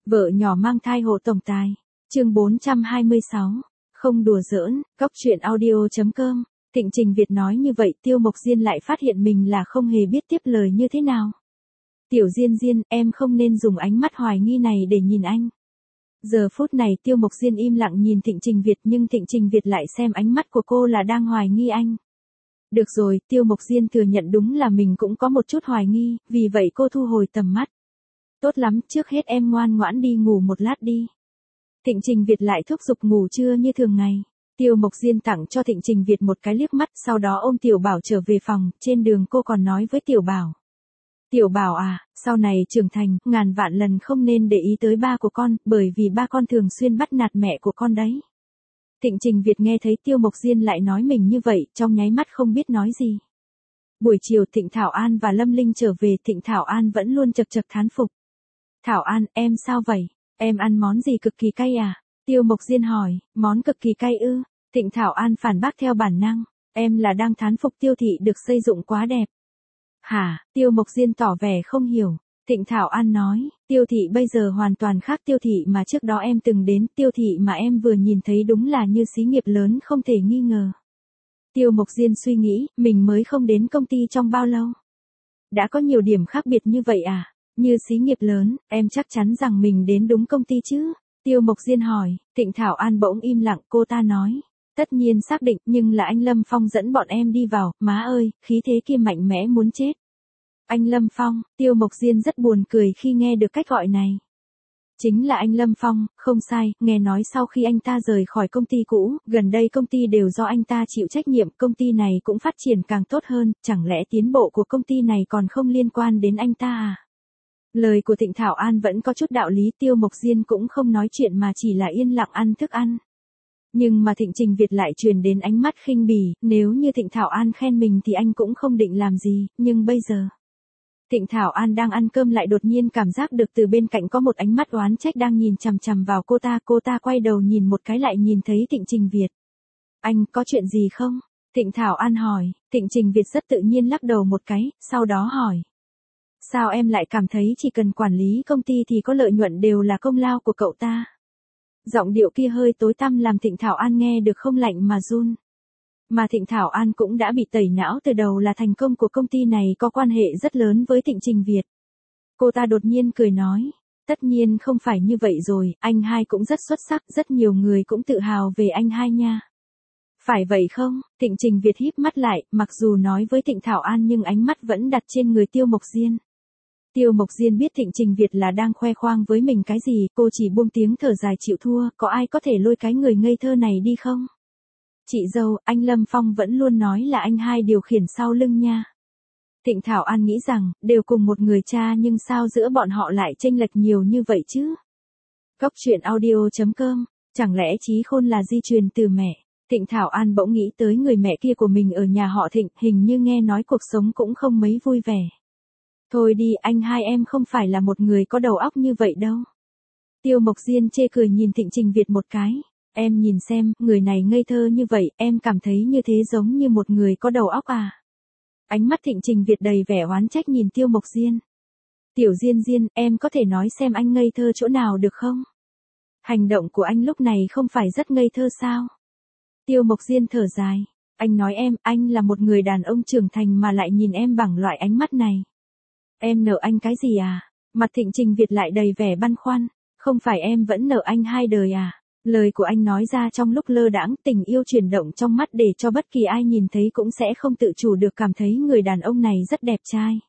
Vợ nhỏ mang thai hộ tổng tài. Chương 426. Không đùa giỡn, Cóc truyện audio.com. Thịnh Trình Việt nói như vậy, Tiêu Mộc Diên lại phát hiện mình là không hề biết tiếp lời như thế nào. Tiểu Diên Diên, em không nên dùng ánh mắt hoài nghi này để nhìn anh. Giờ phút này Tiêu Mộc Diên im lặng nhìn Thịnh Trình Việt, nhưng Thịnh Trình Việt lại xem ánh mắt của cô là đang hoài nghi anh. Được rồi, Tiêu Mộc Diên thừa nhận đúng là mình cũng có một chút hoài nghi, vì vậy cô thu hồi tầm mắt. Tốt lắm, trước hết em ngoan ngoãn đi ngủ một lát đi. Thịnh Trình Việt lại thúc giục ngủ trưa như thường ngày. Tiêu Mộc Diên tặng cho Thịnh Trình Việt một cái liếc mắt, sau đó ôm Tiểu Bảo trở về phòng. Trên đường cô còn nói với Tiểu Bảo. Tiểu Bảo à, sau này trưởng thành, ngàn vạn lần không nên để ý tới ba của con, bởi vì ba con thường xuyên bắt nạt mẹ của con đấy. Thịnh Trình Việt nghe thấy Tiêu Mộc Diên lại nói mình như vậy, trong nháy mắt không biết nói gì. Buổi chiều Thịnh Thảo An và Lâm Linh trở về, Thịnh Thảo An vẫn luôn chật chật thán phục. Thảo An, em sao vậy? Em ăn món gì cực kỳ cay à? Tiêu Mộc Diên hỏi, món cực kỳ cay ư? Thịnh Thảo An phản bác theo bản năng, em là đang thán phục Tiêu thị được xây dựng quá đẹp. Hả? Tiêu Mộc Diên tỏ vẻ không hiểu. Thịnh Thảo An nói, Tiêu thị bây giờ hoàn toàn khác Tiêu thị mà trước đó em từng đến, Tiêu thị mà em vừa nhìn thấy đúng là như xí nghiệp lớn không thể nghi ngờ. Tiêu Mộc Diên suy nghĩ, mình mới không đến công ty trong bao lâu. Đã có nhiều điểm khác biệt như vậy à? Như xí nghiệp lớn, em chắc chắn rằng mình đến đúng công ty chứ? Tiêu Mộc Diên hỏi. Thịnh Thảo An bỗng im lặng, cô ta nói. Tất nhiên xác định, nhưng là anh Lâm Phong dẫn bọn em đi vào, má ơi, khí thế kia mạnh mẽ muốn chết. Anh Lâm Phong, Tiêu Mộc Diên rất buồn cười khi nghe được cách gọi này. Chính là anh Lâm Phong, không sai, nghe nói sau khi anh ta rời khỏi công ty cũ, gần đây công ty đều do anh ta chịu trách nhiệm, công ty này cũng phát triển càng tốt hơn, chẳng lẽ tiến bộ của công ty này còn không liên quan đến anh ta à? Lời của Thịnh Thảo An vẫn có chút đạo lý, Tiêu Mộc Diên cũng không nói chuyện mà chỉ là yên lặng ăn thức ăn. Nhưng mà Thịnh Trình Việt lại truyền đến ánh mắt khinh bỉ, nếu như Thịnh Thảo An khen mình thì anh cũng không định làm gì, nhưng bây giờ. Thịnh Thảo An đang ăn cơm lại đột nhiên cảm giác được từ bên cạnh có một ánh mắt oán trách đang nhìn chằm chằm vào cô ta quay đầu nhìn một cái lại nhìn thấy Thịnh Trình Việt. Anh, có chuyện gì không? Thịnh Thảo An hỏi, Thịnh Trình Việt rất tự nhiên lắc đầu một cái, sau đó hỏi. Sao em lại cảm thấy chỉ cần quản lý công ty thì có lợi nhuận đều là công lao của cậu ta? Giọng điệu kia hơi tối tăm làm Thịnh Thảo An nghe được không lạnh mà run. Mà Thịnh Thảo An cũng đã bị tẩy não từ đầu là thành công của công ty này có quan hệ rất lớn với Thịnh Trình Việt. Cô ta đột nhiên cười nói, tất nhiên không phải như vậy rồi, anh hai cũng rất xuất sắc, rất nhiều người cũng tự hào về anh hai nha. Phải vậy không? Thịnh Trình Việt híp mắt lại, mặc dù nói với Thịnh Thảo An nhưng ánh mắt vẫn đặt trên người Tiêu Mộc Diên. Tiêu Mộc Diên biết Thịnh Trình Việt là đang khoe khoang với mình cái gì, cô chỉ buông tiếng thở dài chịu thua, có ai có thể lôi cái người ngây thơ này đi không? Chị dâu, anh Lâm Phong vẫn luôn nói là anh hai điều khiển sau lưng nha. Thịnh Thảo An nghĩ rằng, đều cùng một người cha nhưng sao giữa bọn họ lại chênh lệch nhiều như vậy chứ? Cóc truyện audio.com, chẳng lẽ trí khôn là di truyền từ mẹ? Thịnh Thảo An bỗng nghĩ tới người mẹ kia của mình ở nhà họ Thịnh, hình như nghe nói cuộc sống cũng không mấy vui vẻ. Thôi đi, anh hai em không phải là một người có đầu óc như vậy đâu. Tiêu Mộc Diên chê cười nhìn Thịnh Trình Việt một cái. Em nhìn xem, người này ngây thơ như vậy, em cảm thấy như thế giống như một người có đầu óc à? Ánh mắt Thịnh Trình Việt đầy vẻ oán trách nhìn Tiêu Mộc Diên. Tiểu Diên Diên, em có thể nói xem anh ngây thơ chỗ nào được không? Hành động của anh lúc này không phải rất ngây thơ sao? Tiêu Mộc Diên thở dài. Anh nói anh là một người đàn ông trưởng thành mà lại nhìn em bằng loại ánh mắt này. Em nợ anh cái gì à? Mặt Thịnh Trình Việt lại đầy vẻ băn khoăn. Không phải em vẫn nợ anh hai đời à? Lời của anh nói ra trong lúc lơ đãng, tình yêu chuyển động trong mắt để cho bất kỳ ai nhìn thấy cũng sẽ không tự chủ được cảm thấy người đàn ông này rất đẹp trai.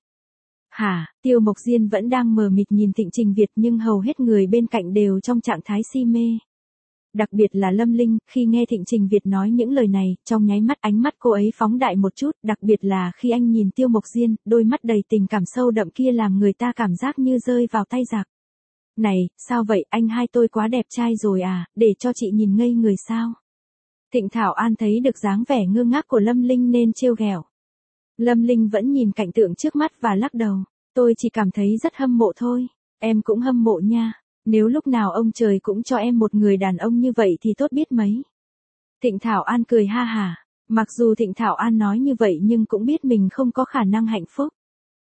Hả? Tiêu Mộc Diên vẫn đang mờ mịt nhìn Thịnh Trình Việt nhưng hầu hết người bên cạnh đều trong trạng thái si mê. Đặc biệt là Lâm Linh, khi nghe Thịnh Trình Việt nói những lời này, trong nháy mắt ánh mắt cô ấy phóng đại một chút, đặc biệt là khi anh nhìn Tiêu Mộc Diên, đôi mắt đầy tình cảm sâu đậm kia làm người ta cảm giác như rơi vào tay giặc. Này, sao vậy, anh hai tôi quá đẹp trai rồi à, để cho chị nhìn ngây người sao? Thịnh Thảo An thấy được dáng vẻ ngơ ngác của Lâm Linh nên trêu ghẹo. Lâm Linh vẫn nhìn cảnh tượng trước mắt và lắc đầu, tôi chỉ cảm thấy rất hâm mộ thôi, em cũng hâm mộ nha. Nếu lúc nào ông trời cũng cho em một người đàn ông như vậy thì tốt biết mấy. Thịnh Thảo An cười ha hả. Mặc dù Thịnh Thảo An nói như vậy nhưng cũng biết mình không có khả năng hạnh phúc.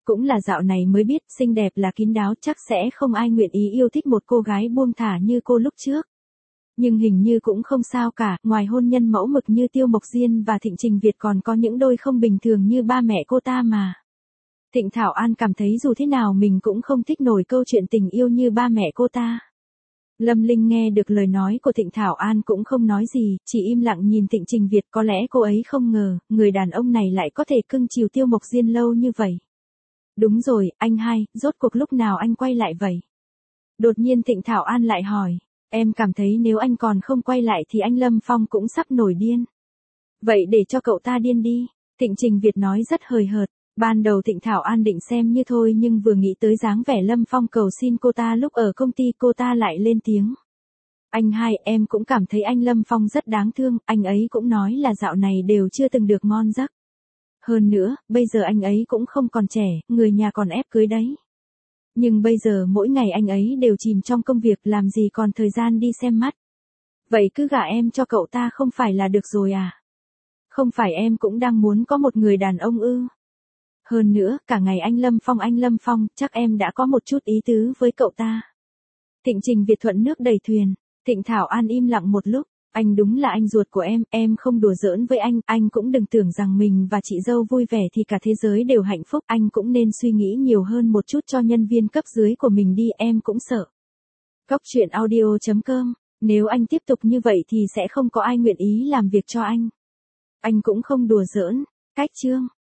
Cũng là dạo này mới biết, xinh đẹp là kín đáo, chắc sẽ không ai nguyện ý yêu thích một cô gái buông thả như cô lúc trước. Nhưng hình như cũng không sao cả, ngoài hôn nhân mẫu mực như Tiêu Mộc Diên và Thịnh Trình Việt còn có những đôi không bình thường như ba mẹ cô ta mà. Thịnh Thảo An cảm thấy dù thế nào mình cũng không thích nổi câu chuyện tình yêu như ba mẹ cô ta. Lâm Linh nghe được lời nói của Thịnh Thảo An cũng không nói gì, chỉ im lặng nhìn Thịnh Trình Việt, có lẽ cô ấy không ngờ, người đàn ông này lại có thể cưng chiều Tiêu Mộc Diên lâu như vậy. Đúng rồi, anh hai, rốt cuộc lúc nào anh quay lại vậy? Đột nhiên Thịnh Thảo An lại hỏi, em cảm thấy nếu anh còn không quay lại thì anh Lâm Phong cũng sắp nổi điên. Vậy để cho cậu ta điên đi, Thịnh Trình Việt nói rất hời hợt. Ban đầu Thịnh Thảo An định xem như thôi nhưng vừa nghĩ tới dáng vẻ Lâm Phong cầu xin cô ta lúc ở công ty, cô ta lại lên tiếng. Anh hai, em cũng cảm thấy anh Lâm Phong rất đáng thương, anh ấy cũng nói là dạo này đều chưa từng được ngon giấc. Hơn nữa, bây giờ anh ấy cũng không còn trẻ, người nhà còn ép cưới đấy. Nhưng bây giờ mỗi ngày anh ấy đều chìm trong công việc, làm gì còn thời gian đi xem mắt. Vậy cứ gả em cho cậu ta không phải là được rồi à? Không phải em cũng đang muốn có một người đàn ông ư? Hơn nữa, cả ngày anh Lâm Phong, chắc em đã có một chút ý tứ với cậu ta. Thịnh Trình Việt thuận nước đầy thuyền. Thịnh Thảo An im lặng một lúc, anh đúng là anh ruột của em không đùa giỡn với anh cũng đừng tưởng rằng mình và chị dâu vui vẻ thì cả thế giới đều hạnh phúc, anh cũng nên suy nghĩ nhiều hơn một chút cho nhân viên cấp dưới của mình đi, em cũng sợ. Cóc truyện audio.com, nếu anh tiếp tục như vậy thì sẽ không có ai nguyện ý làm việc cho anh. Anh cũng không đùa giỡn. Cách chương